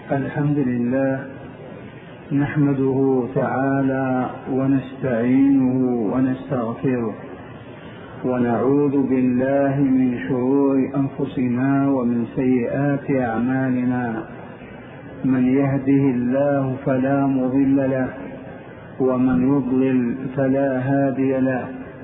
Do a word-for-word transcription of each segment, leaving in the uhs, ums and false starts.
الحمد لله نحمده تعالى ونستعينه ونستغفره ونعوذ بالله من شرور أنفسنا ومن سيئات أعمالنا. من يهده الله فلا مضل له ومن يضلل فلا هادي له،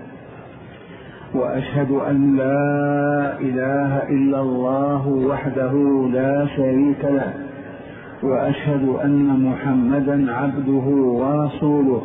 وأشهد أن لا إله إلا الله وحده لا شريك له، وأشهد أن محمدا عبده ورسوله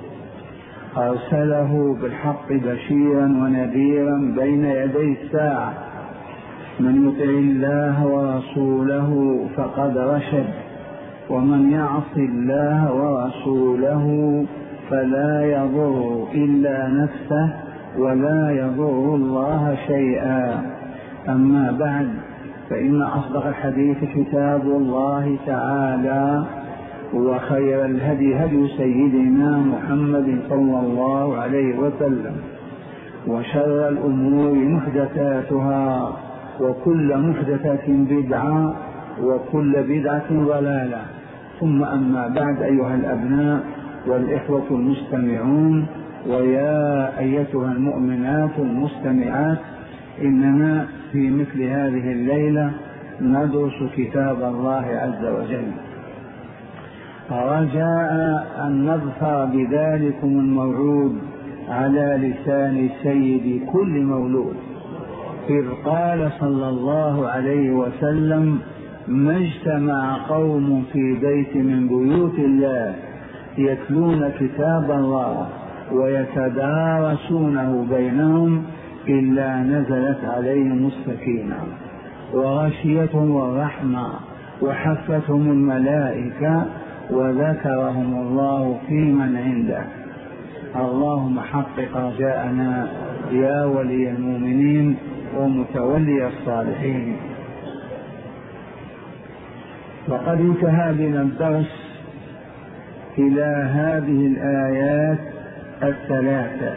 أرسله بالحق بشيرا ونذيرا بين يدي الساعة. من يطع الله ورسوله فقد رشد، ومن يعص الله ورسوله فلا يضر إلا نفسه ولا يضر الله شيئا. أما بعد، فإن أصدق الحديث كتاب الله تعالى، وخير الهدي هدي سيدنا محمد صلى الله عليه وسلم، وشر الأمور محدثاتها، وكل محدثة بدعة، وكل بدعة ضلالة. ثم أما بعد، أيها الأبناء والإخوة المستمعون، ويا أيتها المؤمنات المستمعات، إننا في مثل هذه الليلة ندرس كتاب الله عز وجل، رجاء أن نظفر بذلكم الموعود على لسان سيد كل مولود، إذ قال صلى الله عليه وسلم: ما اجتمع قوم في بيت من بيوت الله يتلون كتاب الله ويتدارسونه بينهم إلا نزلت عليهم السكينة وغشيتهم الرحمة وحفتهم الملائكة وذكرهم الله في من عنده. اللهم حقق رجاءنا يا ولي المؤمنين ومتولي الصالحين. وقد انتهى بنا الدرس إلى هذه الآيات الثلاثة،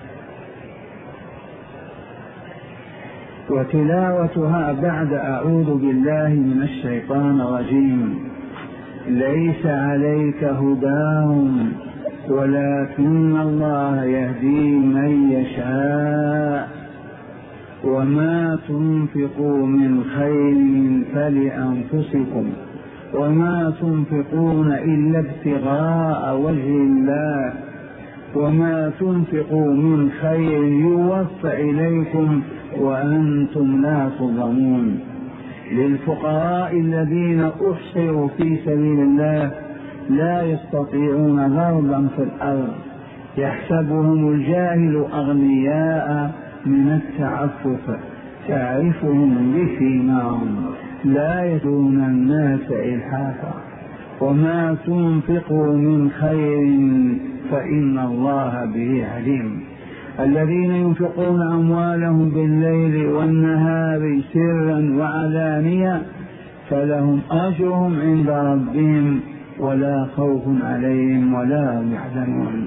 وتلاوتها بعد أعوذ بالله من الشيطان الرجيم: ليس عليك هداهم ولكن الله يهدي من يشاء وما تنفقوا من خير فلأنفسكم وما تنفقون إلا ابتغاء وجه الله وما تنفقوا من خير يوفى إليكم وأنتم لا تظلمون. للفقراء الذين أحصروا في سبيل الله لا يستطيعون ضربا في الأرض يحسبهم الجاهل أغنياء من التعفف تعرفهم بسيماهم لا يدون الناس إلحافا وما تنفقوا من خير فإن الله به عليم. الذين ينفقون أموالهم بالليل والنهار سرا وعلانية فلهم أجرهم عند ربهم ولا خوف عليهم ولا هم يحزنون.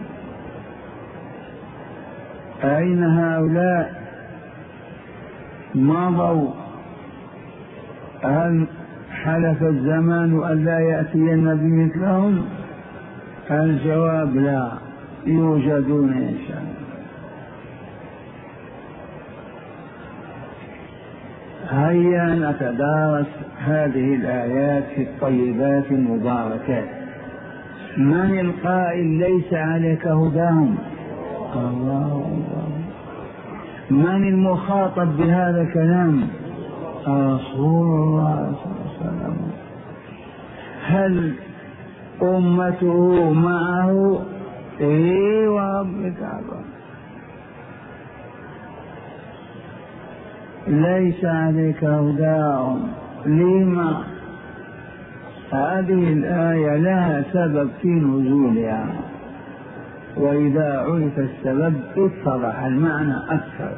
أين هؤلاء؟ مضوا. هل حلف الزمان أن لا يأتين بمثلهم؟ الجواب لا، يوجدون إن شاء الله. هيا نتدارس هذه الآيات في الطيبات المباركات. من القائل ليس عليك هداهم؟ الله الله. من المخاطب بهذا الكلام؟ رسول الله صلى الله عليه وسلم. هل أمته معه؟ إيه ورب الكعبة. ليس عليك هداهم. لما؟ هذه الآية لها سبب في نزولها، وإذا عرف السبب اتضح المعنى أكثر.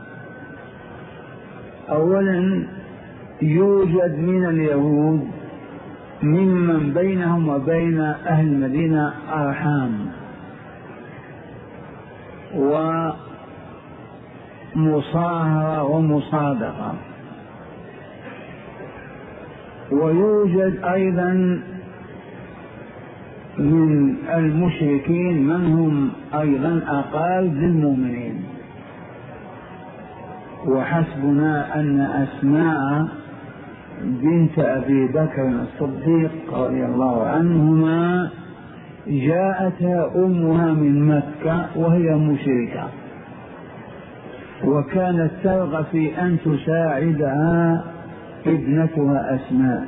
أولا، يوجد من اليهود ممن بينهم وبين أهل المدينة أرحام ومصاهرة ومصادقة، ويوجد أيضا من المشركين من هم أيضا أقارب للمؤمنين. وحسبنا أن أسماء بنت أبي بكر الصديق رضي الله عنهما جاءتها أمها من مكة وهي مشركة، وكانت ترغب في أن تساعدها ابنتها أسماء.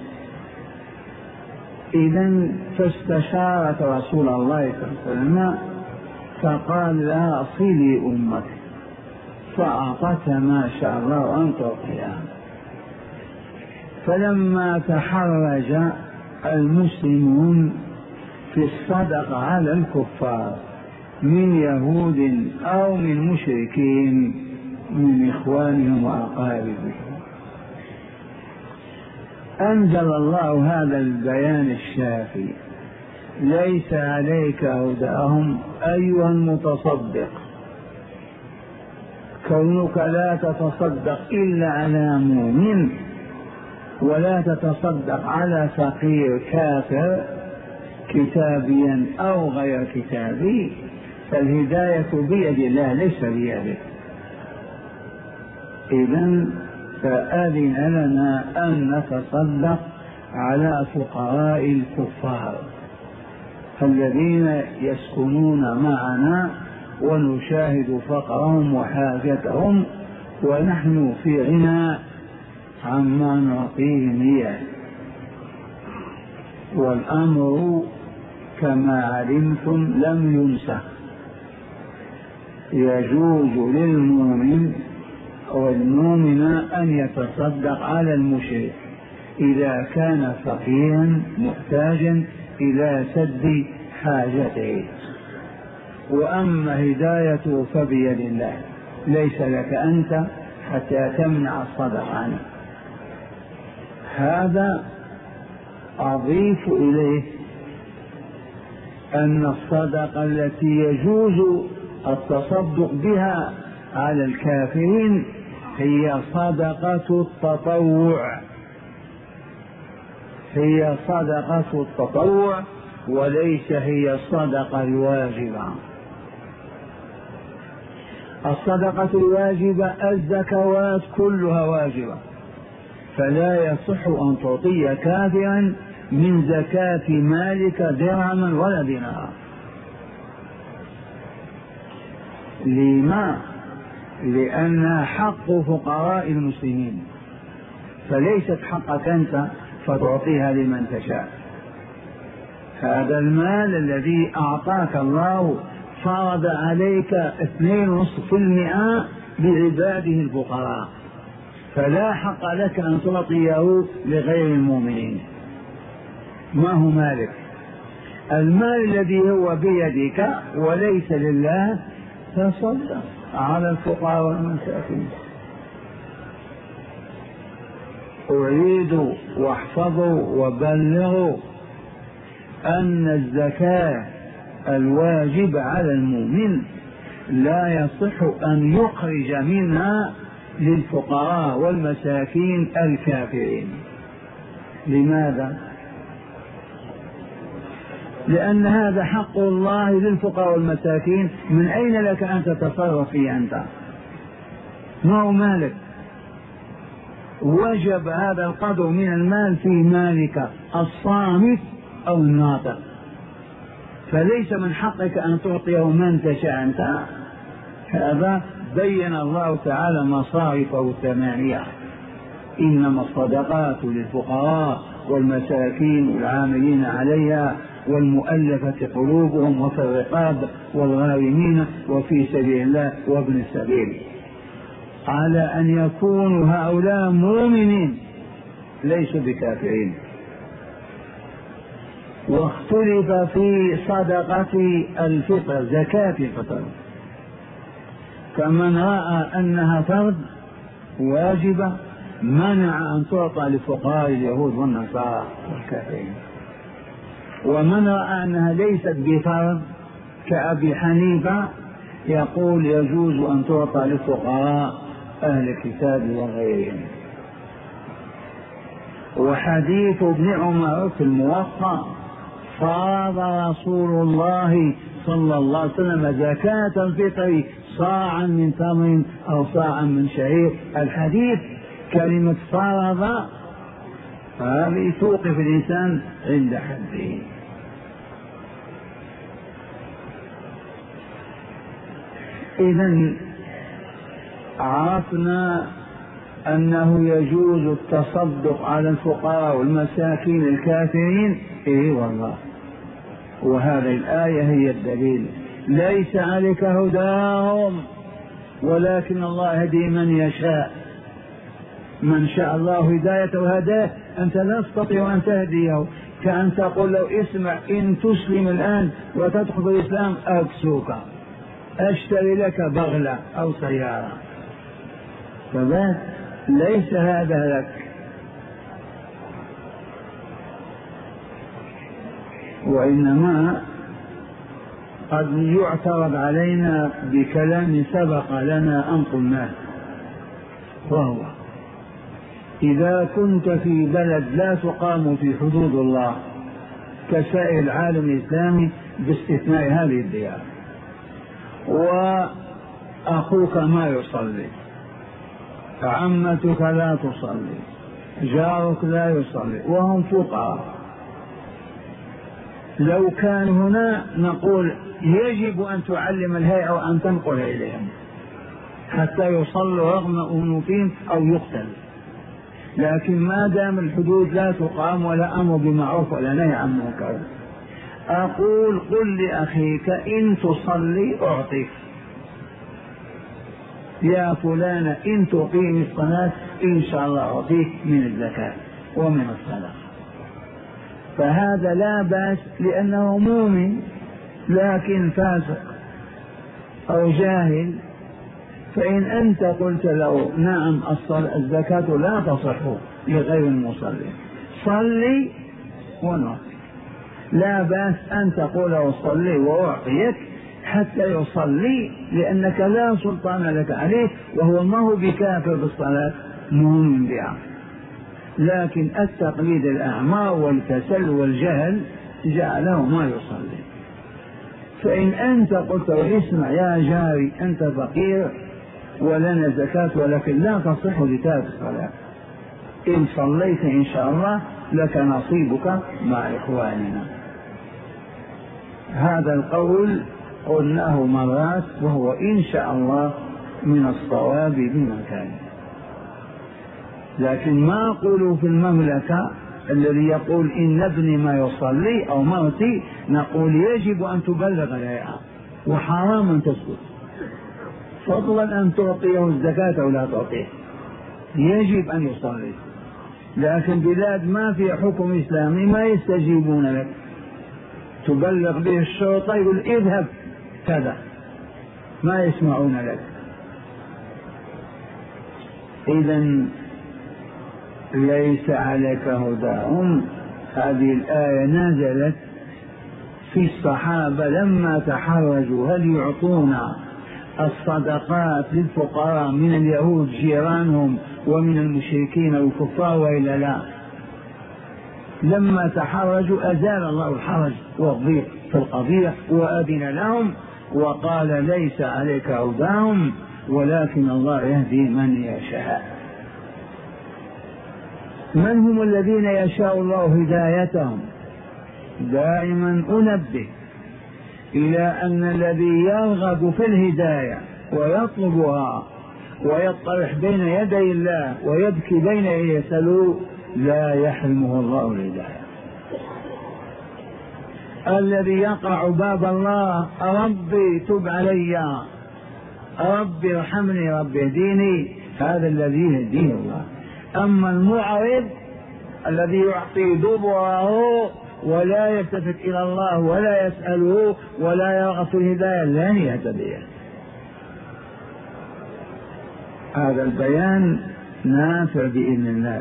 إذن فاستشارت رسول الله صلى الله عليه وسلم فقال لها صلي أمك، فأعطتها ما شاء الله أن تعطيها. فلما تحرج المسلمون في الصدقة على الكفار من يهود أو من مشركين من إخوانهم وأقاربهم، أنزل الله هذا البيان الشافي: ليس عليك هداهم أيها المتصدق، كونك لا تتصدق إلا على مؤمن ولا تتصدق على فقير كافر كتابيا أو غير كتابي، فالهداية بيد الله ليس بيدك. إذن فأذن لنا أن نتصدق على فقراء الكفار الذين يسكنون معنا ونشاهد فقرهم وحاجتهم، ونحن في غنى عما نعطيهم إياه. والأمر كما علمتم لم ينسخ، يجوز للمؤمن والمؤمن أن يتصدق على المشرك إذا كان فقيرا محتاجا إلى سد حاجته، وأما هدايته فبيد الله، ليس لك أنت حتى تمنع الصدقة عنه. هذا أضيف إليه أن الصدقة التي يجوز التصدق بها على الكافرين هي صدقة التطوع، هي صدقة التطوع وليس هي الصدقة الواجبة. الصدقة الواجبة الزكوات كلها واجبة، فلا يصح أن تعطي كافرا من زكاة مالك درهما ولا دينارا. لما؟ لأنها حق فقراء المسلمين، فليست حقك أنت فتعطيها لمن تشاء. هذا المال الذي أعطاك الله فرض عليك اثنين ونصف المئة لعباده الفقراء، فلا حق لك أن تعطيه لغير المؤمنين. ما هو مالك؟ المال الذي هو بيدك وليس لله تصدق على الفقراء والمساكين. أريد واحفظوا وبلغوا أن الزكاة الواجب على المؤمن لا يصح أن يخرج منها للفقراء والمساكين الكافرين. لماذا؟ لأن هذا حق الله للفقراء والمساكين، من أين لك أن تتصرف فيه أنت؟ ما هو مالك؟ وجب هذا القدر من المال في مالك الصامت أو الناطق، فليس من حقك أن تعطيه من تشاء أنت. هذا بين الله تعالى مصارفه الثمانية: إنما الصدقات للفقراء والمساكين والعاملين عليها والمؤلفة قلوبهم وفي الرقاب والغارمين وفي سبيل الله وابن السبيل، على أن يكونوا هؤلاء مؤمنين ليسوا بكافرين. واختلف في صدقة الفطر زكاة الفطر، فمن رأى أنها فرض واجبة منع أن تعطى لفقراء اليهود والنصارى والكافرين، ومن رأى أنها ليست بفرض كأبي حنيفة يقول يجوز أن تعطى لفقراء أهل الكتاب وغيرهم. وحديث ابن عمر في الموطأ: فرض رسول الله صلى الله عليه وسلم زكاة الفطر صاعا من تمر أو صاعا من شعير. الحديث كلمة فرض هذه توقف الإنسان عند حده. إذن عرفنا أنه يجوز التصدق على الفقراء والمساكين الكافرين. إيه والله، وهذه الآية هي الدليل: ليس عليك هداهم ولكن الله يهدي من يشاء. من شاء الله هدايته هداه، أنت لا تستطيع أن تهديه. كأن تقول له: اسمع، إن تسلم الآن وتدخل في الإسلام أكسوك، أشتري لك بغلة أو سيارة. فبات ليس هذا لك. وإنما قد يعترض علينا بكلام سبق لنا أن قلناه، وهو: إذا كنت في بلد لا تقام في حدود الله كسائر العالم الإسلامي باستثناء هذه الديار، وأخوك ما يصلي، عمتك لا تصلي، جارك لا يصلي، وهم فقراء، لو كان هنا نقول يجب أن تعلم الهيئة وأن تنقل إليهم حتى يصلوا رغم أنوفهم أو يقتل. لكن ما دام الحدود لا تقام ولا أمر بمعروف ولا نهي عن منكر، أقول: قل لأخيك إن تصلي أعطيك، يا فلان إن تقيم الصلاة إن شاء الله أعطيك من الزكاة ومن الصدقة. فهذا لا بأس لأنه مؤمن، لكن فاسق أو جاهل، فإن أنت قلت له: نعم الزكاة لا تصح لغير المصلي، صلي ونعطيك، لا بأس أن تقول له: صلي وأعطيك حتى يصلي، لأنك لا سلطان لك عليه، وهو ما هو بكافر بالصلاة، مهم بها. لكن التقليد الأعمى والكسل والجهل جعله ما يصلي. فإن أنت قلت له: اسمع يا جاري، أنت فقير ولنا زكاة ولكن لا تصح لتارك الصلاة، إن صليت إن شاء الله لك نصيبك مع إخواننا. هذا القول قلناه مرات، وهو إن شاء الله من الصواب بمكانه. لكن ما أقول في المملكة الذي يقول إن ابني ما يصلي أو مرتي، نقول يجب أن تبلغ الهيئة وحرام أن تسكت، فضلا أن تعطيه الزكاة أو لا تعطيه، يجب أن يصلي. لكن بلاد ما في حكم إسلامي ما يستجيبون لك، تبلغ به الشرطة يقول اذهب كذا، ما يسمعون لك. إذن ليس عليك هداهم، هذه الآية نزلت في الصحابة لما تحرجوا هل يعطون الصدقات للفقراء من اليهود جيرانهم ومن المشركين والكفار وإلا لا. لما تحرجوا أزال الله الحرج والضيق في القضية وأذن لهم وقال: ليس عليك هداهم ولكن الله يهدي من يشاء. من هم الذين يشاء الله هدايتهم؟ دائما أنبه إلى أن الذي يرغب في الهداية ويطلبها ويطرح بين يدي الله ويبكي بين يسأله لا يحرمه الله الهداية. الذي يقع باب الله: ربي تب علي، ربي ارحمني، ربي اهديني، هذا الذي يهديه الله. أما المعرض الذي يعطي دبره ولا يلتفت إلى الله ولا يسأله ولا يرغب في الهداية لن يهتدي. هذا البيان نافع بإذن الله.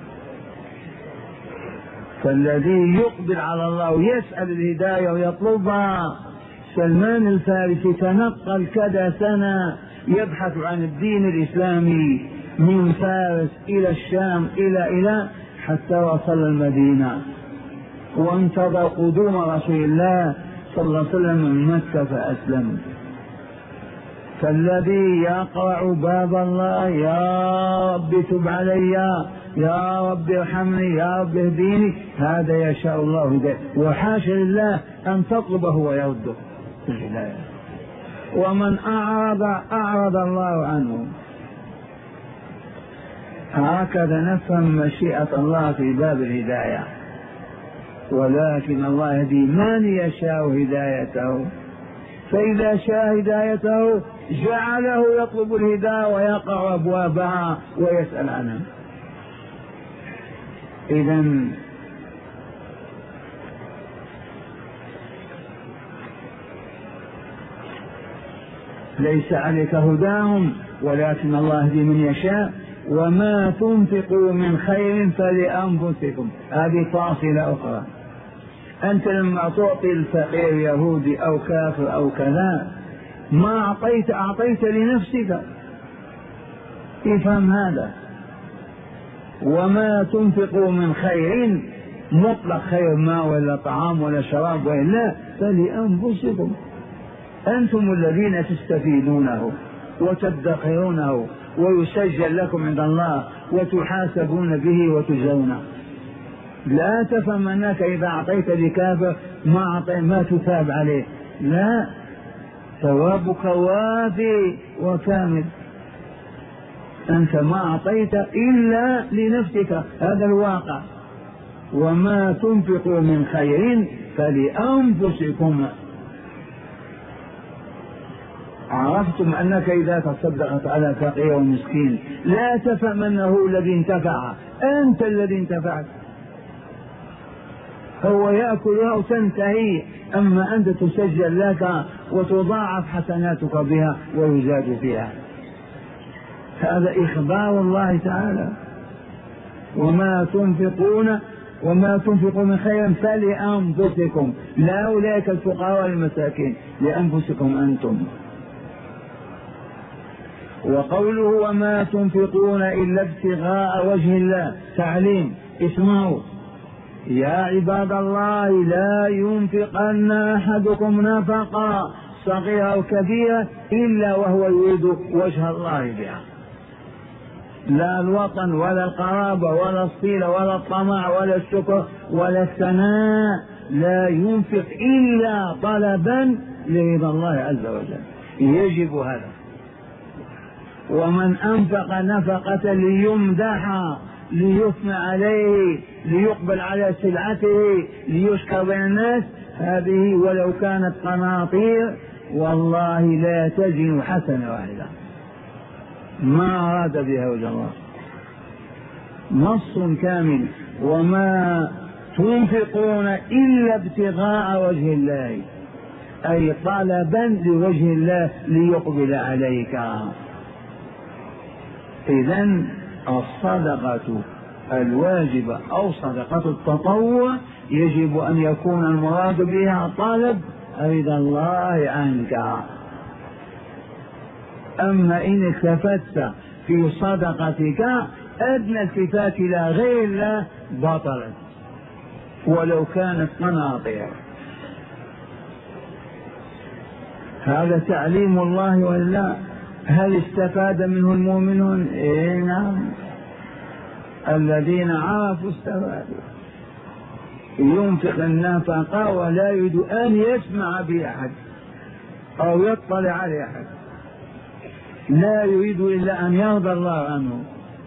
فالذي يقبل على الله ويسأل الهداية ويطلبها، سلمان الفارسي تنقل كذا سنة يبحث عن الدين الإسلامي من فارس إلى الشام إلى إلى حتى وصل المدينة وانتظر قدوم رسول الله صلى الله عليه وسلم من مكة فأسلم. فالذي يقرع باب الله يا رب تب علي، يا رب ارحمني، يا رب اهديني، هذا يشاء الله هداه، وحاشا لله أن تطلبه ويرده. ومن أعرض أعرض الله عنه. هكذا نفهم مشيئة الله في باب الهداية، ولكن الله يهدي من يشاء هدايته، فإذا شاء هدايته جعله يطلب الهداية ويقع أبوابها ويسأل عنها. إذن ليس عليك هداهم ولكن الله يهدي من يشاء. وما تنفقوا من خير فلأنفسكم، هذه فاصلة أخرى. أنت لما تعطي الفقير يهودي أو كافر أو كذا ما أعطيت أعطيت لنفسك، افهم هذا. وما تنفقوا من خير مطلق خير ما ولا طعام ولا شراب وإلا فلأنفسكم، أنتم الذين تستفيدونه وتدخرونه ويسجل لكم عند الله وتحاسبون به وتجزون. لا تفهم أنك إذا أعطيت لكافر ما أعطي ما تثاب عليه، لا، ثوابك وافي وكامل. أنت ما أعطيت إلا لنفسك، هذا الواقع. وما تنفقوا من خير فلأنفسكم. عرفتم أنك إذا تصدقت على فقير ومسكين لا تفهم أنه الذي انتفع، أنت الذي انتفعت. هو يأكلها وتنتهي، أما أنت تسجل لك وتضاعف حسناتك بها ويزاد فيها. هذا إخبار الله تعالى. وما تنفقون وما تنفقوا من خير فلأنفسكم، لا أولئك الفقراء والمساكين، لأنفسكم أنتم. وقوله وما تنفقون إلا ابتغاء وجه الله تعليم. اسمعوا يا عباد الله، لا ينفقن أحدكم نفقا صغيرة أو كبيرة إلا وهو يريد وجه الله بها، لا الوطن ولا القرابة ولا الصلة ولا الطمع ولا الشكر ولا الثناء، لا ينفق إلا طلبا لرضا الله عز وجل، يجب هذا. ومن أنفق نفقة ليمدح ليثنى عليه ليقبل على سلعته ليشكر بين الناس، هذه ولو كانت قناطير والله لا تزن حسنة واحدة، ما أراد بها وجه الله. نص كامل. وما تنفقون إلا ابتغاء وجه الله، أي طلبا لوجه الله ليقبل عليك. إذن الصدقة الواجبة أو صدقة التطوع يجب أن يكون المراد بها طلب رضا الله عنك. أما إن اكتفت في صدقتك أدنى التفات إلى غير الله بطلت ولو كانت قناطير. هذا تعليم الله ولا هل استفاد منه المؤمنون؟ إيه نعم، الذين عرفوا استفادوا. ينفق النفقة ولا يريد أن يسمع بأحد أو يطلع على أحد، لا يريد إلا أن يرضى الله عنه.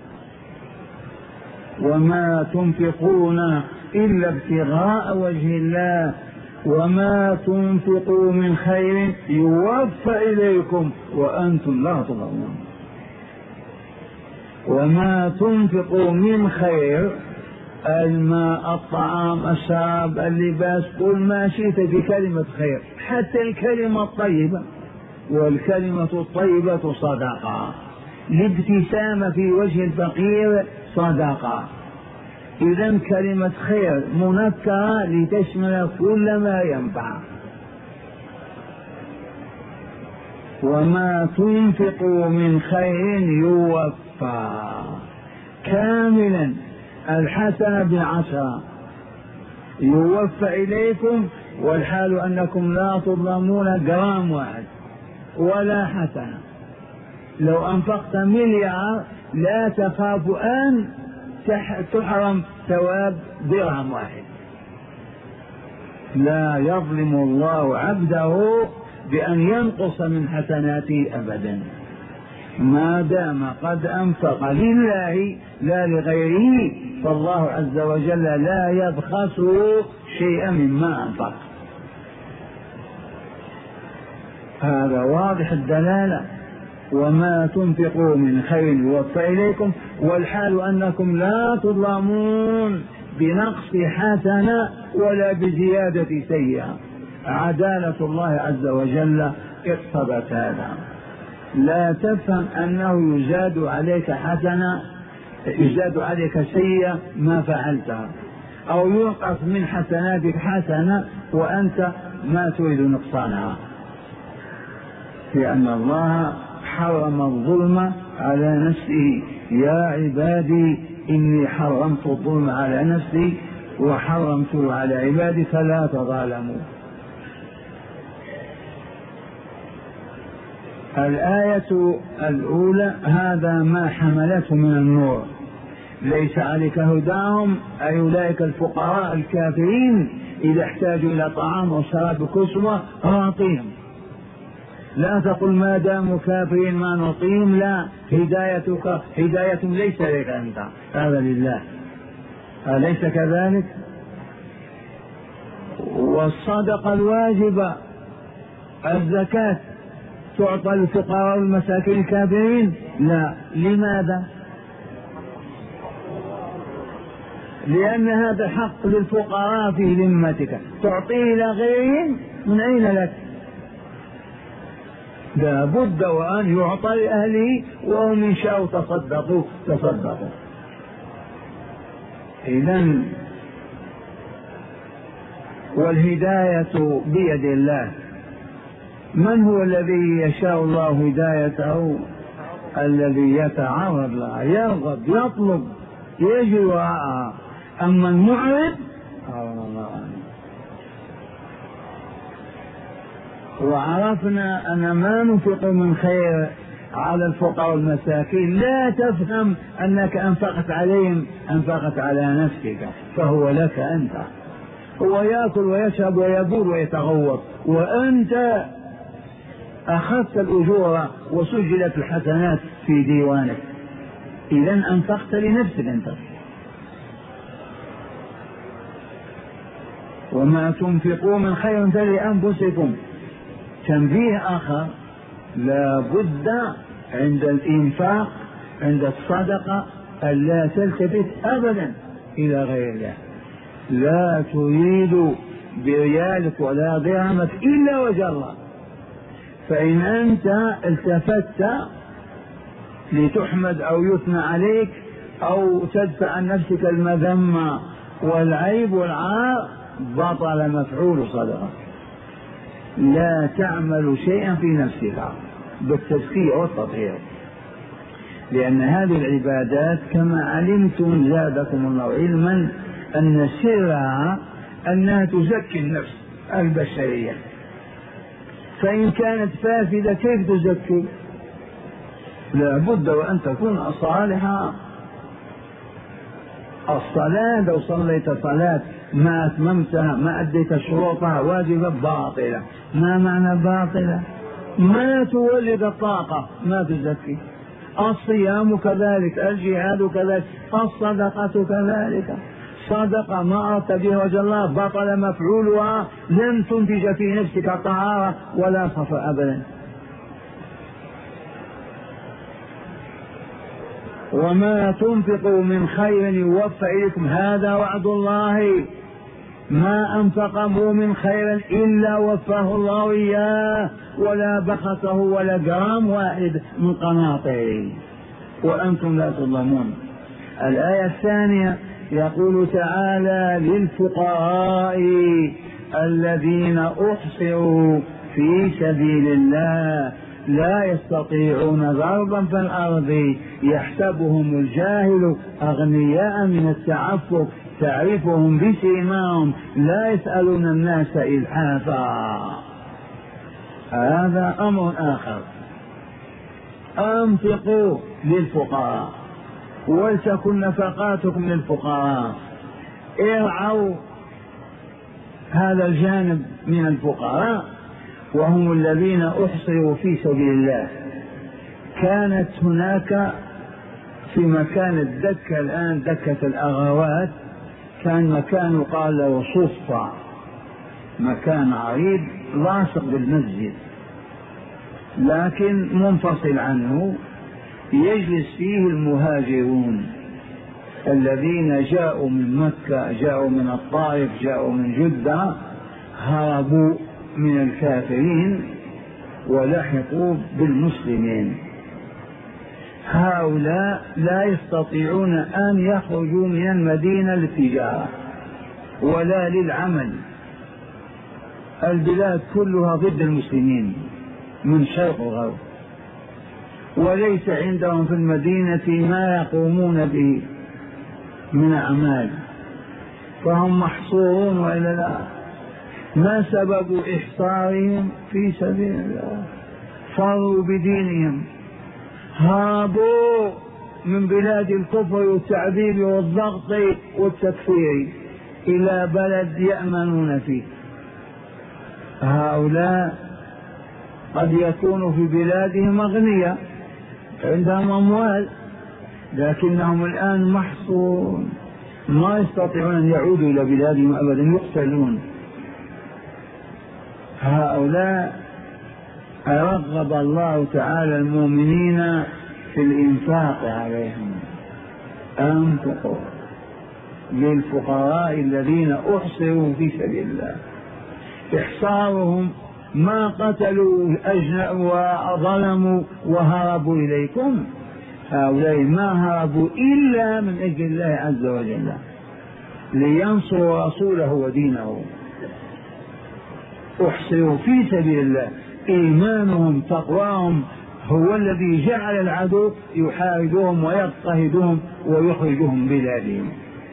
وما تنفقون إلا ابتغاء وجه الله وما تنفقوا من خير يوفى إليكم وأنتم لا تظلمون. وما تنفقوا من خير الماء الطعام الشراب اللباس كل ما شئت بكلمة خير، حتى الكلمة الطيبة، والكلمة الطيبة صدقة، الابتسامة في وجه الفقير صدقة. إذن كلمة خير منكرة لتشمل كل ما ينفع. وما تنفقوا من خير يوفى كاملا الحسنة بعشرة يوفى إليكم والحال أنكم لا تظلمون جرام واحد ولا حسنة. لو أنفقت مليار لا تخاف أن تحرم ثواب درهم واحد. لا يظلم الله عبده بأن ينقص من حسناته أبدا ما دام قد أنفق لله لا لغيره، فالله عز وجل لا يبخس شيئا مما أنفق. هذا واضح الدلالة. وما تنفقوا من خير يوفى إليكم والحال أنكم لا تظلمون بنقص حسنة ولا بزيادة سيئة. عدالة الله عز وجل اقتضت هذا. لا تفهم أنه يزاد عليك حسنة يزاد عليك سيئة ما فعلتها، أو ينقص من حسناتك حسنة وأنت ما تريد نقصانها، لأن الله حرم الظلم على نفسه. يا عبادي إني حرمت الظلم على نفسي وحرمته على عبادي فلا تظالموا. الآية الأولى هذا ما حملته من النور. ليس عليك هداهم أي أولئك الفقراء الكافرين إذا احتاجوا إلى طعام وشراب كسوة أعطيهم. لا تقل ما داموا كافرين ما نعطيهم، لا، هدايتك هداية ليس لك أنت، هذا لله، أليس كذلك؟ والصدقة الواجبة الزكاة تعطى للفقراء والمساكين الكافرين؟ لا. لماذا؟ لأن هذا حق للفقراء في ذمتك، تعطيه إلى غيرهم من أين لك؟ لا بد وأن يعطى لأهله، وهم إن شاءوا تصدقوا تصدقوا. إذن والهداية بيد الله. من هو الذي يشاء الله هدايته؟ الذي يتعرض لها، يرغب، يطلب، يجري وراءها. أما المعرض وعرفنا أن ما ننفق من خير على الفقراء والمساكين لا تفهم أنك أنفقت عليهم، أنفقت على نفسك، فهو لك أنت. هو يأكل ويشرب ويبول ويتغوط، وأنت أخذت الأجور وسجلت الحسنات في ديوانك. إذن أنفقت لنفسك أنت. وما تنفقوا من خير فلأنفسكم. تنبيه آخر، لا بد عند الإنفاق عند الصدقة ألا تلتفت أبدا إلى غير الله. لا تريد بريالك ولا درهمك إلا وجه الله. فإن أنت التفت لتحمد أو يثنى عليك أو تدفع عن نفسك المذمة والعيب والعار بطل مفعول صدقة. لا تعمل شيئا في نفسك بالتزكية والتطهير، لأن هذه العبادات كما علمتم زادكم الله علما أن سرها أنها تزكي النفس البشرية. فإن كانت فاسدة كيف تزكي؟ لا بد وأن تكون صالحة. الصلاة لو صليت صلاة ما أتممتها ما أديت شروطها واجبة باطلة. ما معنى باطلة؟ ما تولد الطاقة، ما تزكي. الصيام كذلك، الجهاد كذلك، الصدقة كذلك. صدقة ما أردت بها وجه الله بطل مفعولها، لن تنتج في نفسك طهارة ولا صفاء أبدا. وما تنفقوا من خير يوفى إليكم، هذا وعد الله. ما أنفقه من خير إلا وفاه الله إياه، ولا بخسه ولا جرام واحد من قناطره، وأنتم لا تظلمون. الآية الثانية يقول تعالى للفقراء الذين أحصروا في سبيل الله لا يستطيعون ضربا في الأرض يحسبهم الجاهل أغنياء من التعفف تعرفهم بسيماهم لا يسألون الناس إلحافا. هذا أمر آخر. أنفقوا للفقراء ولتكن نفقاتكم للفقراء. ارعوا هذا الجانب من الفقراء وهم الذين أحصروا في سبيل الله. كانت هناك في مكان الدكة الآن دكة الأغوات كان مكان يقال له صفة، مكان عريض لاصق بالمسجد لكن منفصل عنه يجلس فيه المهاجرون الذين جاءوا من مكة، جاءوا من الطائف، جاءوا من جدة، هربوا من الكافرين ولحقوا بالمسلمين. هؤلاء لا يستطيعون أن يخرجوا من المدينة للتجارة ولا للعمل. البلاد كلها ضد المسلمين من شرق وغرب، وليس عندهم في المدينة ما يقومون به من أعمال، فهم محصورون وإلا لا. ما سبب إحصارهم؟ في سبيل الله، فروا بدينهم، هربوا من بلاد الكفر والتعذيب والضغط والتكفير إلى بلد يأمنون فيه. هؤلاء قد يكونوا في بلادهم أغنياء عندهم أموال لكنهم الآن محصورون ما يستطيعون أن يعودوا إلى بلادهم أبدا، يقتلون. هؤلاء رغب الله تعالى المؤمنين في الإنفاق عليهم. أنفقوا للفقراء الذين أحصروا في سبيل الله. إحصارهم ما قتلوا وظلموا وهربوا إليكم، هؤلاء ما هربوا إلا من أجل الله عز وجل لينصروا رسوله ودينه. أحصروا في سبيل الله، إيمانهم تقواهم هو الذي جعل العدو يحاربهم ويضطهدهم ويخرجهم بلادهم.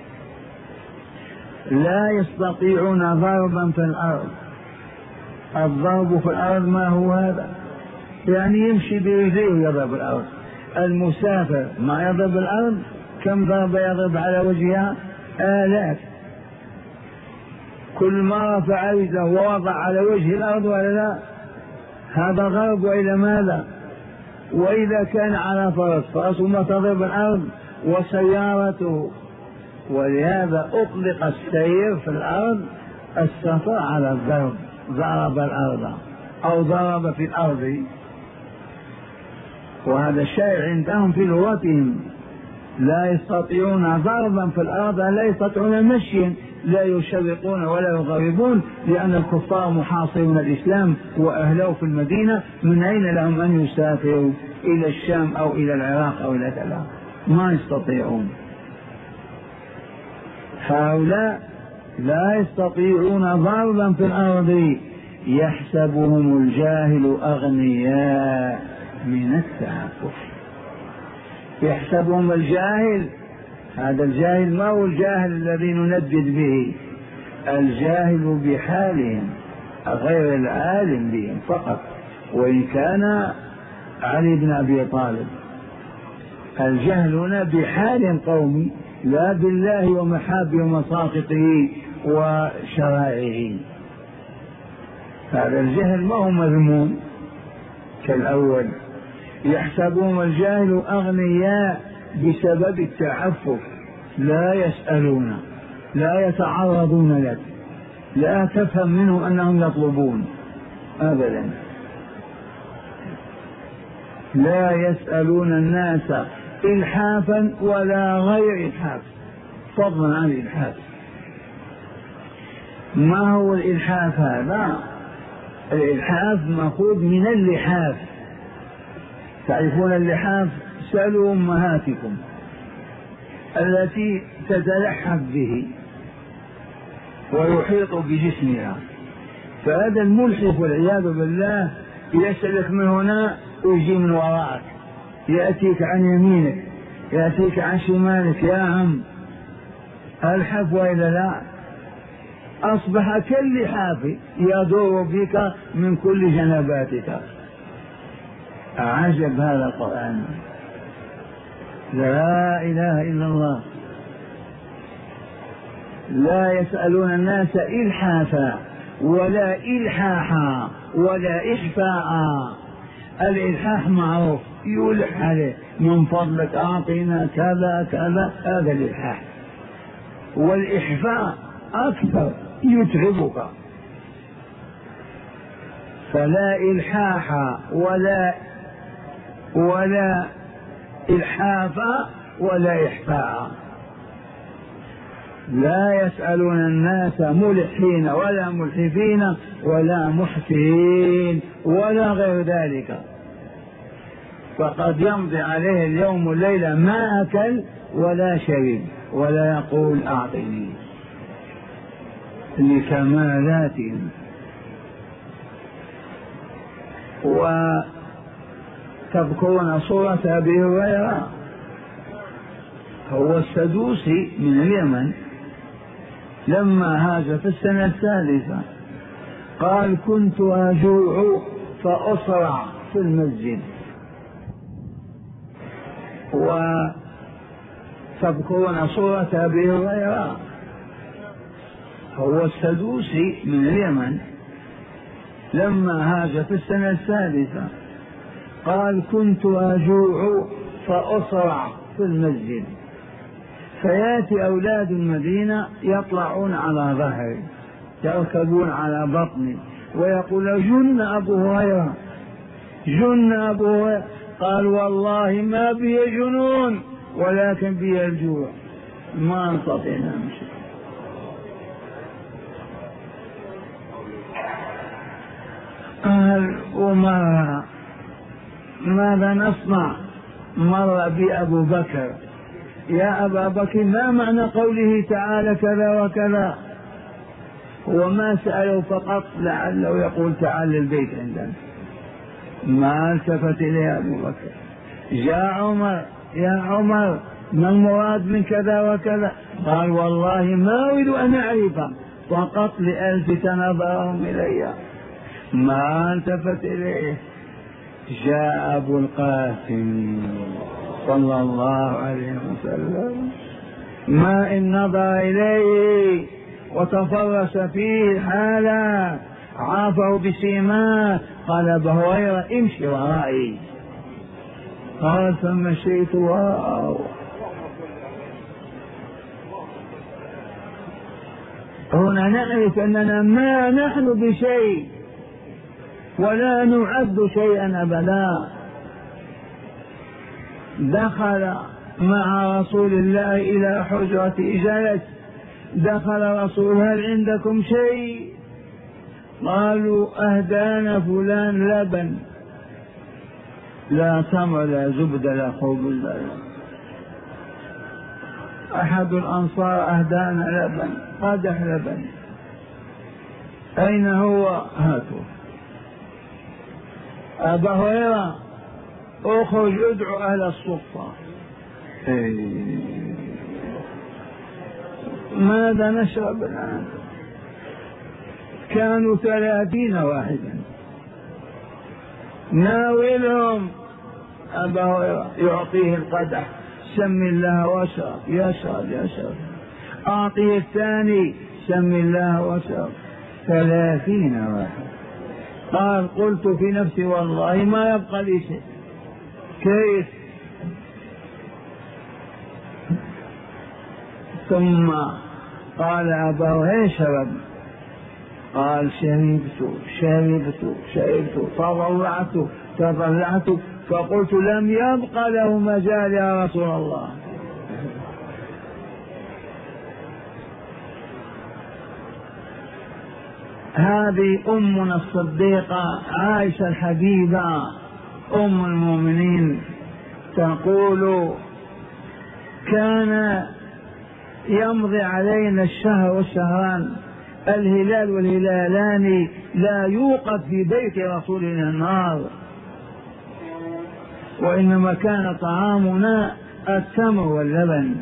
لا يستطيعون ضربا في الأرض. الضرب في الأرض ما هو هذا؟ يعني يمشي برجليه يضرب الأرض. المسافر ما يضرب الأرض، كم ضربة يضرب على وجهها؟ آلاف. كل ما رفع يده ووضع على وجه الأرض ولا لا؟ هذا ضرب. وإلى ماذا؟ وإذا كان على فرس، فرسه ما تضرب الأرض وسيارته. ولهذا أطلق السير في الأرض السفر على الضرب، ضرب الأرض أو ضرب في الأرض. وهذا الشيء عندهم في لغتهم. لا يستطيعون ضربا في الأرض، لا يستطيعون مشيا، لا يشرقون ولا يغربون، لأن الكفار محاصرون الإسلام وأهله في المدينة. من أين لهم أن يسافروا إلى الشام أو إلى العراق أو إلى كذا؟ ما يستطيعون. هؤلاء لا يستطيعون ضربا في الأرض يحسبهم الجاهل أغنياء من التعفف. يحسبهم الجاهل، هذا الجاهل ما هو الجاهل الذي نندد به، الجاهل بحالهم غير العالم بهم فقط. وإن كان علي بن أبي طالب الجهل هنا بحال قومي لا بالله ومحابه ومساقطه وشرائعه. هذا الجهل ما هو مذموم كالأول. يحسبهم الجاهل أغنياء بسبب التعفف، لا يسألون، لا يتعرضون لك، لا تفهم منهم أنهم يطلبون أبدا. لا يسألون الناس إلحافا ولا غير إلحاف، فضلا عن الإلحاف. ما هو الإلحاف هذا؟ الإلحاف مأخوذ من اللحاف. تعرفون اللحاف؟ سألوا أمهاتكم التي تتلحف به ويحيط بجسمها. فهذا الملحف والعياذ بالله يسألك من هنا ويجي من وراءك، يأتيك عن يمينك، يأتيك عن شمالك. يا عم الحف وإلا لا؟ أصبح كاللحاف يدور بك من كل جنباتك. عجب هذا القرآن، لا إله إلا الله. لا يسألون الناس إلحافا ولا إلحاحا ولا إحفاء. الإلحاح معروف، يلح عليه من فضلك أعطينا كذا كذا، هذا الإلحاح. والإحفاء أكثر، يتعبك. فلا إلحاح ولا ولا إلحاف ولا إحفاء. لا يسألون الناس ملحين ولا ملحفين ولا محسنين ولا غير ذلك. فقد يمضي عليه اليوم والليلة ما أكل ولا شرب ولا يقول أعطني، لكمالات. وتذكرون صورة أبي هريرة، هو السدوسي من اليمن، لما هاجر في السنة الثالثة قال كنت أجوع فأسرع في المسجد. وتذكرون صورة أبي هريرة، هو السدوسي من اليمن، لما هاجر في السنة الثالثة قال كنت أجوع فأسرع في المسجد، فياتي أولاد المدينة يطلعون على ظهري، يركبون على بطني، ويقول جن أبو هريرة، جن أبو هريرة. قال والله ما بي جنون ولكن بي الجوع، ما نستطيع نمشي. قال وما ماذا نصنع؟ مر بي أبو بكر، يا أبا بكر ما معنى قوله تعالى كذا وكذا؟ وما سأله فقط لعله يقول تعال البيت عندنا، ما التفت إليه أبو بكر. جاء عمر، يا عمر ما المراد من كذا وكذا؟ قال والله ما أريد أن أعرف، فقط لألفت نظرهم إلي، ما التفت إليه. جاء أبو القاسم صلى الله عليه وسلم، ما إن نظر إليه وتفرس فيه حالا، عافه بسيماه، قال أبو هريرة امشي ورائي. قال فمشيت وراءه. هنا نعرف أننا ما نحن بشيء ولا نعد شيئا أبدا. دخل مع رسول الله إلى حجرة جلس، دخل رسول هل عندكم شيء؟ قالوا أهدانا فلان لبن، لا تمر لا زبد لا خبز. أحد الأنصار أهدانا لبن، قدح لبن، أين هو؟ هاتوا. أبا هريرة اخرج ادعو أهل الصفة. ماذا نشرب الآن؟ كانوا ثلاثين واحدا، ناولهم. أبا هريرة يعطيه القدح، سم الله واشرب، يشرب يشرب. أعطيه الثاني، سم الله واشرب. ثلاثين واحد. قال قلت في نفسي والله ما يبقى لي شيء. كيف؟ ثم قال أبا هريرة شرب، قال شربت شربت شربت تضلعت تضلعت فقلت لم يبق له مجال يا رسول الله. هذه أمنا الصديقة عائشة الحبيبة أم المؤمنين تقول كان يمضي علينا الشهر والشهران الهلال والهلالان لا يوقد في بيت رسولنا النار، وإنما كان طعامنا التمر واللبن.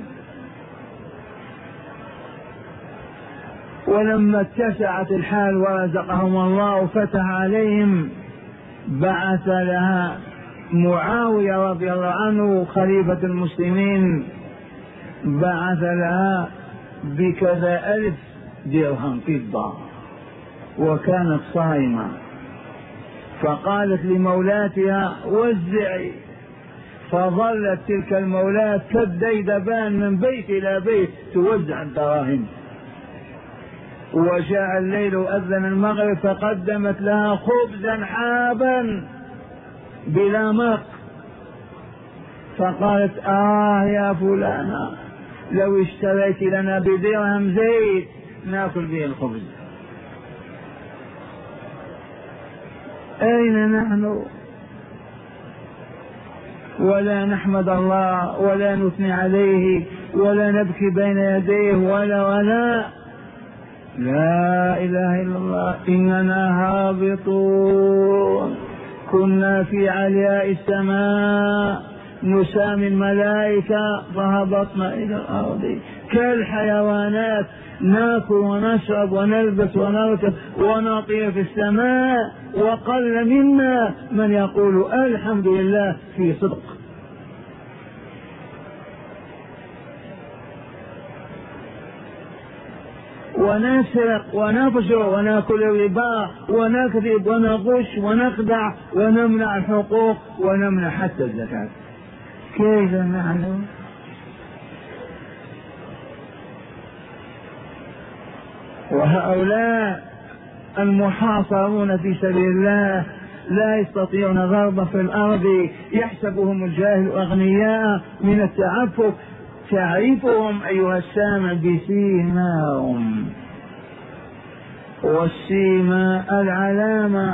ولما اتسعت الحال ورزقهم الله وفتح عليهم بعث لها معاوية رضي الله عنه خليفة المسلمين، بعث لها بكذا ألف درهم فضة، وكانت صائمة، فقالت لمولاتها وزعي، فظلت تلك المولاة كالديدبان من بيت إلى بيت توزع الدراهم. وجاء الليل وأذن المغرب فقدمت لها خبزا حابا بلا مق، فقالت آه يا فلانة لو اشتريت لنا بدرهم زيت ناكل به الخبز. أين نحن؟ ولا نحمد الله ولا نثني عليه ولا نبكي بين يديه ولا ولا لا إله إلا الله. إننا هابطون، كنا في علياء السماء نسامي الملائكة فهبطنا إلى الأرض كالحيوانات، ناكل ونشرب ونلبس ونركب ونطير في السماء، وقل منا من يقول الحمد لله في صدق. ونسرق ونفجر وناكل الربا ونكذب ونغش ونخدع ونمنع الحقوق ونمنع حتى الزكاة. كيف نعلم؟ وهؤلاء المحاصرون في سبيل الله لا يستطيعون ضربة في الأرض، يحسبهم الجاهل أغنياء من التعفف. تعرفهم أيها السامع بسيماهم، والسيما العلامة.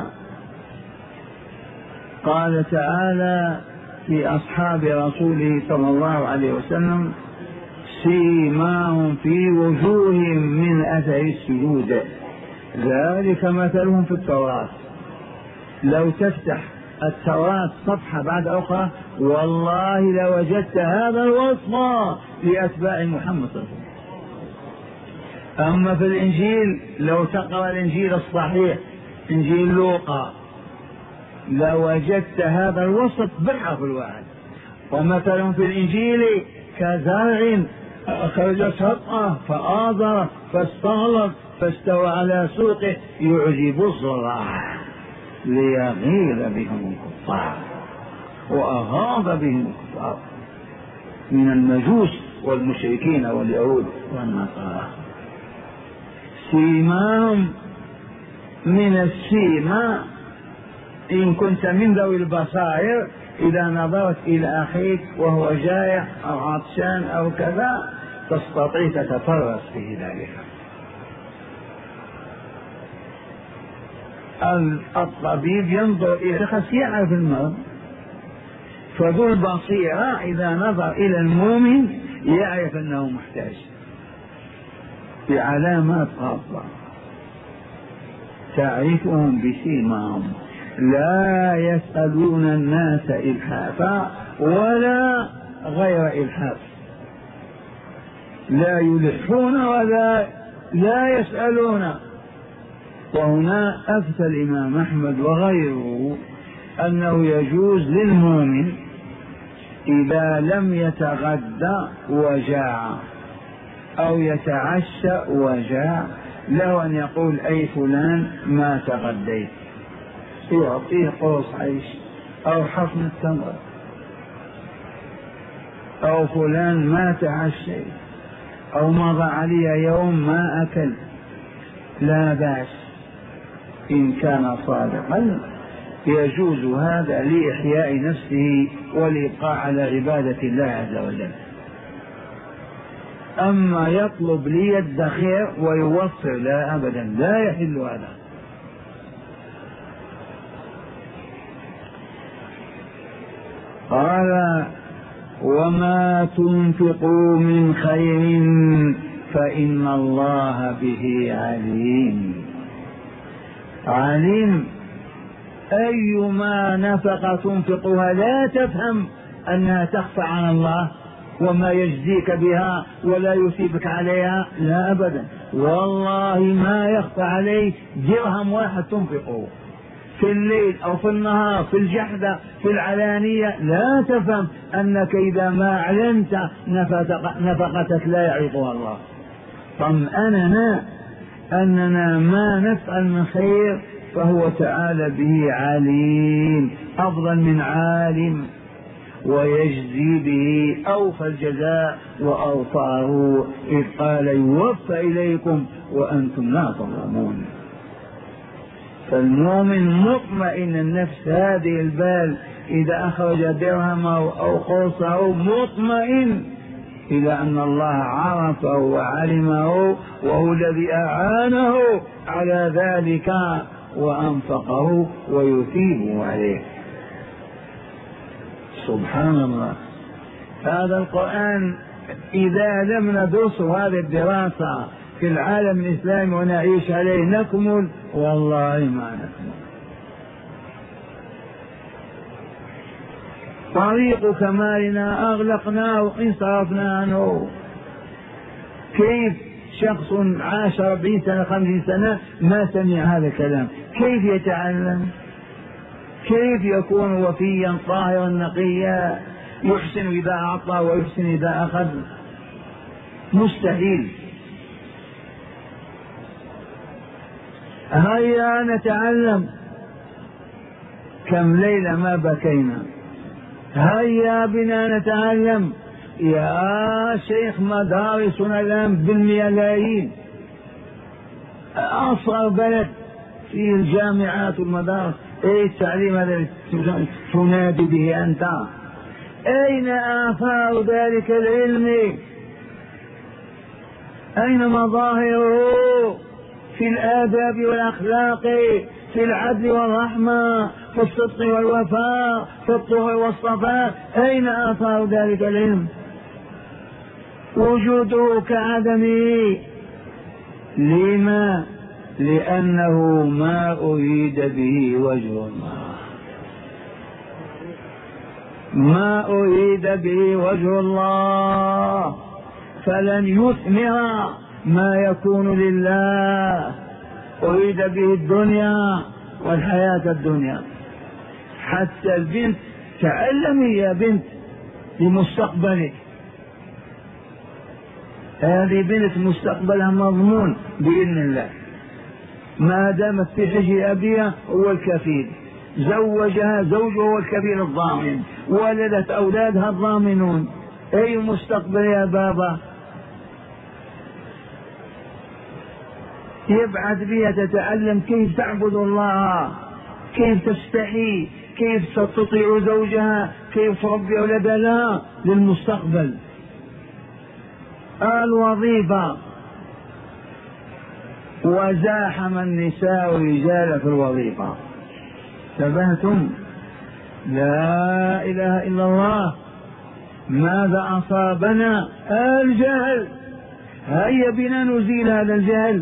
قال تعالى في أصحاب رسوله صلى الله عليه وسلم سيماهم في وجوههم من أثر السجود ذلك مثلهم في التوراة. لو تفتح التوراة صفحة بعد أخرى والله لوجدت هذا الوصف لأتباع محمد صلى الله عليه وسلم. أما في الإنجيل لو تقرأ الإنجيل الصحيح إنجيل لوقا لوجدت هذا الوصف بالحرف الواحد. ومثلا في الإنجيل كزرع أخرج شطأه فآزر فاستغلظ فاستوى على سوقه يعجب الزراع ليغيظ بهم الكفار، وأغاظ بهم الكفار من المجوس والمشركين واليهود والنصارى. سيماهم من السيما، إن كنت من ذوي البصائر إذا نظرت إلى أخيك وهو جائع أو عطشان أو كذا تستطيع تتفرس في ذلك. الطبيب ينظر إلى شخص يعرف المرض، فذو البصيرة إذا نظر إلى المؤمن يعرف أنه محتاج بعلامات خاصة تعرفهم بسيماهم، لا يسألون الناس إلحافا ولا غير إلحاف، لا يلحون ولا لا يسألون. وهنا أفتى الإمام أحمد وغيره أنه يجوز للمؤمن إذا لم يتغدى وجاع أو يتعشى وجاع له أن يقول أي فلان ما تغديت، يعطيه قرص عيش أو حفنة تمر، أو فلان ما تعشيت أو مضى علي يوم ما أكل، لا بأس إن كان صادقا يجوز هذا لإحياء نفسه والإبقاء على عبادة الله عز وجل. أما يطلب لي الدخير ويوفر لا أبدا، لا يحل هذا. قال وما تنفقوا من خير فإن الله به عليم. عليم أيما نفقة تنفقها لا تفهم أنها تخفى عن الله وما يجزيك بها ولا يثيبك عليها، لا أبدا، والله ما يخفى عليك درهم واحد تنفقه في الليل أو في النهار، في الجحدة في العلانية، لا تفهم أنك إذا ما أعلنت نفقتك لا يعرفها الله. طمأننا أننا ما نفعل من خير فهو تعالى به عليم أفضل من عالم، ويجزي به أوفى الجزاء وأوفاه، إذ قال يوفى إليكم وأنتم لا تظلمون. فالمؤمن مطمئن النفس هذه البال إذا أخرج درهمه أو قرصه مطمئن إلى أن الله عرفه وعلمه وهو الذي أعانه على ذلك وأنفقه ويثيبه عليه. سبحان الله. هذا القرآن إذا لم ندرسه هذه الدراسة في العالم الإسلامي ونعيش عليه نكمل، والله ما نكمل. طريق كمالنا أغلقناه انصرفنا عنه. كيف شخص عاش أربعين سنة خمسين سنة ما سمع هذا الكلام؟ كيف يتعلم؟ كيف يكون وفيا طاهرا نقيا يحسن إذا أعطى ويحسن إذا أخذ؟ مستحيل. هيا نتعلم. كم ليلة ما بكينا. هيا بنا نتعلم. يا شيخ مدارسنا الآن بالملايين، أصغر بلد فيه الجامعات والمدارس. ايه التعليم هذا تنادي به أنت؟ أين آثار ذلك العلم؟ أين مظاهره؟ في الآداب والأخلاق، في العدل والرحمة، في الصدق والوفاء، في الطهر والصفاء. أين آثار ذلك العلم؟ وجوده كعدمه. لما؟ لأنه ما أريد به وجه الله، ما أريد به وجه الله، فلن يثمر ما يكون لله. أريد به الدنيا والحياة الدنيا. حتى البنت تعلمي يا بنت لمستقبلك، هذه بنت مستقبلها مضمون بإذن الله ما دامت في حجر أبيها هو الكفيل، زوجها زوجه هو الكفيل الضامن، ولدت أولادها الضامنون. أي مستقبل يا بابا؟ يبعث بها تتعلم كيف تعبد الله، كيف تستحي، كيف تطيع زوجها، كيف تربي أولادها، لا للمستقبل. الوظيفة وزاحم النساء رجال في الوظيفة. انتبهتم؟ لا إله إلا الله. ماذا أصابنا؟ الجهل. هيا بنا نزيل هذا الجهل.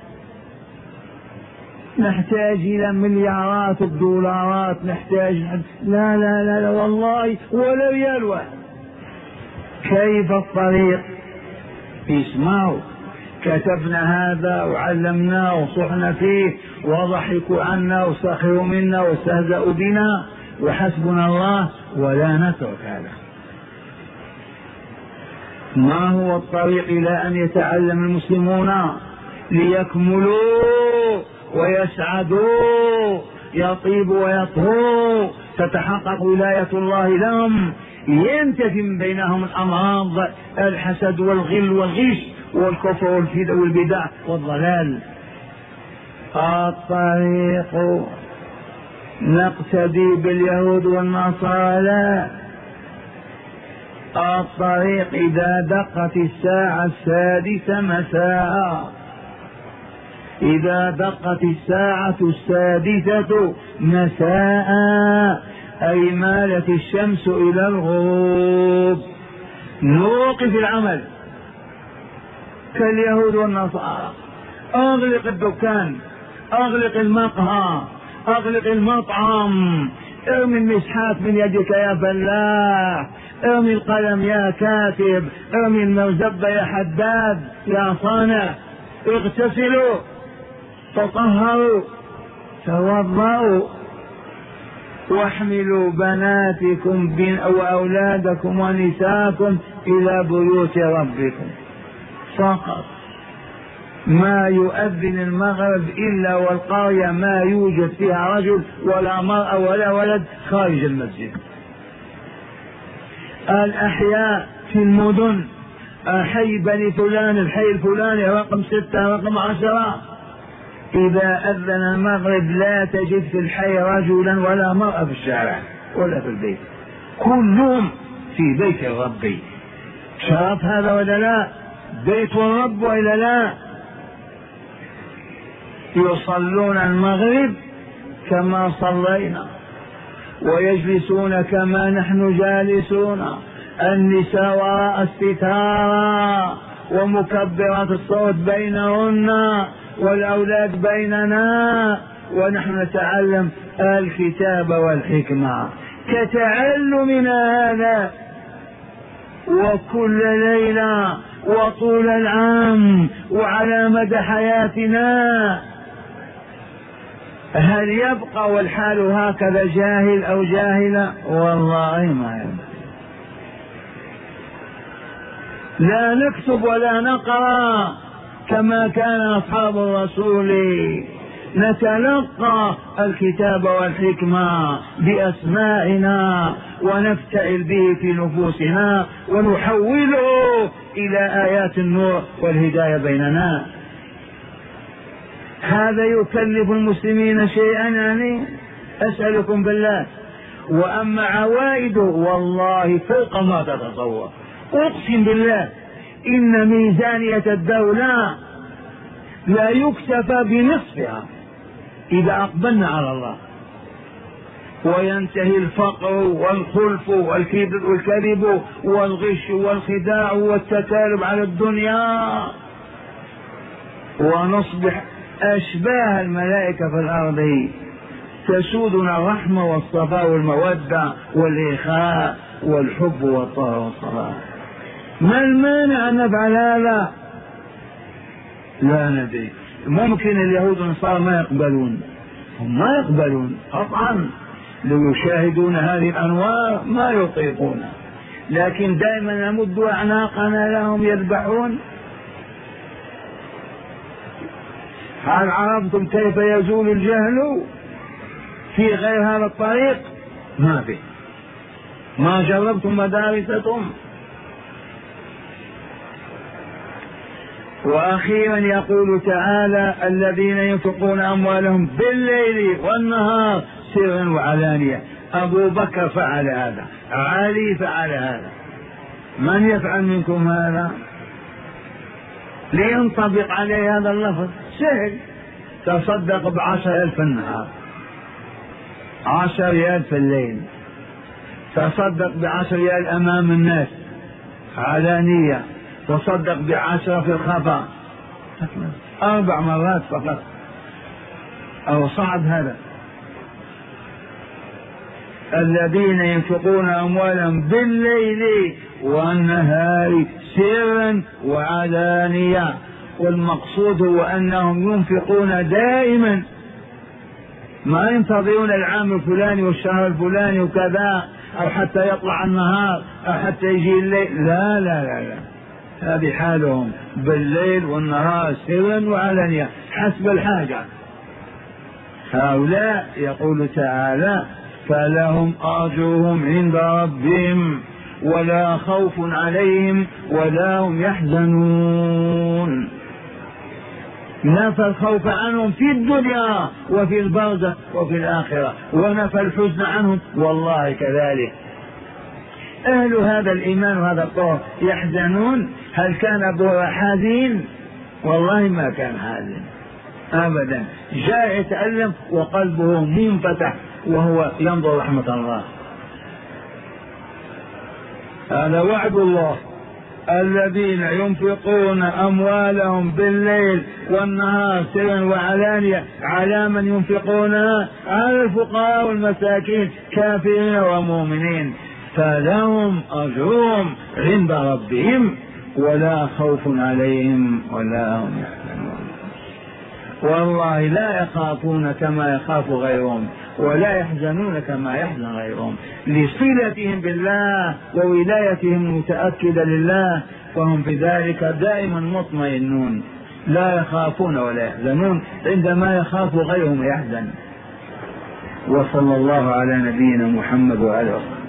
نحتاج إلى مليارات الدولارات، نحتاج لا لا لا, لا والله ولا ريال واحد. كيف الطريق؟ اسمعوا، كتبنا هذا وعلمناه وصحنا فيه وضحكوا عنا وسخروا منا واستهزأوا بنا وحسبنا الله، ولا نترك هذا. ما هو الطريق إلى أن يتعلم المسلمون ليكملوا ويسعدوا، يطيبوا ويطهروا، تتحقق ولاية الله لهم، ينتفي من بينهم الأمراض، الحسد والغل والغش والكفر والبدع والضلال. الطريق نقتدي باليهود والنصارى، لا. الطريق إذا دقت الساعة السادسة مساء، إذا دقت الساعة السادسة مساء أي مالت الشمس إلى الغروب، نوقف العمل كاليهود والنصارى. اغلق الدكان، اغلق المقهى، اغلق المطعم، ارمي المسحات من يدك يا فلاح، ارمي القلم يا كاتب، ارمي المرزبة يا حداد يا صانع. اغتسلوا، تطهروا، توضؤوا، واحملوا بناتكم وأولادكم ونساءكم إلى بيوت ربكم. فقط. ما يؤذن المغرب إلا والقرية ما يوجد فيها رجل ولا مرأة ولا ولد خارج المسجد. الأحياء في المدن، حي بني فلان، الحي الفلاني رقم ستة رقم عشرة، إذا أذن المغرب لا تجد في الحي رجلا ولا مرأة في الشارع ولا في البيت، كلهم في بيت الرب. شرف هذا ولا لا؟ بيت الرب وإلا لا؟ يصلون المغرب كما صلينا، ويجلسون كما نحن جالسون، النساء وراء الستارة، ومكبرات الصوت بينهن، والأولاد بيننا، ونحن نتعلم الكتاب والحكمة كتعلمنا هذا، وكل ليلة وطول العام وعلى مدى حياتنا. هل يبقى والحال هكذا جاهل أو جاهلة؟ والله ما يبقى. لا نكتب ولا نقرأ كما كان أصحاب الرسول، نتلقى الكتاب والحكمة بأسماعنا ونفتعل به في نفوسنا ونحوله إلى آيات النور والهداية بيننا. هذا يكلف المسلمين شيئا يعني؟ أسألكم بالله. وأما عوائده والله فوق ما تتصور. أقسم بالله إن ميزانية الدولة لا يكتفى بنصفها إذا أقبلنا على الله، وينتهي الفقر والخلف والكذب والغش والخداع والتكالب على الدنيا، ونصبح أشباه الملائكة في الأرض، تسودنا الرحمة والصفاء والمودة والإخاء والحب والطهر والصلاة. ما المانع أن نفعل هذا؟ لا ندري. ممكن اليهود والنصارى ما يقبلون، هم ما يقبلون قطعا، لو يشاهدون هذه الأنوار ما يطيقون، لكن دائما نمد أعناقنا لهم يذبحون. هل عرفتم كيف يزول الجهل في غير هذا الطريق؟ ما في. ما جربتم مدارستم؟ وأخيرا يقول تعالى: الذين ينفقون أموالهم بالليل والنهار سرا وعلانية. أبو بكر فعل هذا، علي فعل هذا، من يفعل منكم هذا؟ لينطبق عليه هذا اللفظ سهل. تصدق بعشر ألف في النهار، عشر ريال في الليل، تصدق بعشر ريال أمام الناس علانية، تصدق بعشرة في الخفاء، أربع مرات فقط. أو صعب هذا؟ الذين ينفقون أموالهم بالليل والنهار سرا وعلانية، والمقصود هو أنهم ينفقون دائما، ما ينتظرون العام الفلاني والشهر الفلاني وكذا، أو حتى يطلع النهار أو حتى يجي الليل. لا لا لا لا، هذه حالهم بالليل والنهار سرا وعلانية حسب الحاجة. هؤلاء يقول تعالى: فلهم أجرهم عند ربهم ولا خوف عليهم ولا هم يحزنون. نفى الخوف عنهم في الدنيا وفي البرزخ وفي الآخرة، ونفى الحزن عنهم والله كذلك. أهل هذا الإيمان وهذا الطهر يحزنون؟ هل كان أبوه حزين؟ والله ما كان حزين أبدا، جاء يتألم وقلبه منفتح وهو ينظر رحمة الله. هذا وعد الله الذين ينفقون أموالهم بالليل والنهار سرا وعلانية، على من ينفقونها؟ على الفقراء والمساكين كافرين ومؤمنين، فلهم أجرهم عند ربهم ولا خوف عليهم ولا هم يحزنون. والله لا يخافون كما يخاف غيرهم ولا يحزنون كما يحزن غيرهم، لصلتهم بالله وولايتهم المتأكدة لله، فهم بذلك دائما مطمئنون، لا يخافون ولا يحزنون، عندما يخاف غيرهم يحزن. وصلى الله على نبينا محمد وعلى آله وصحبه.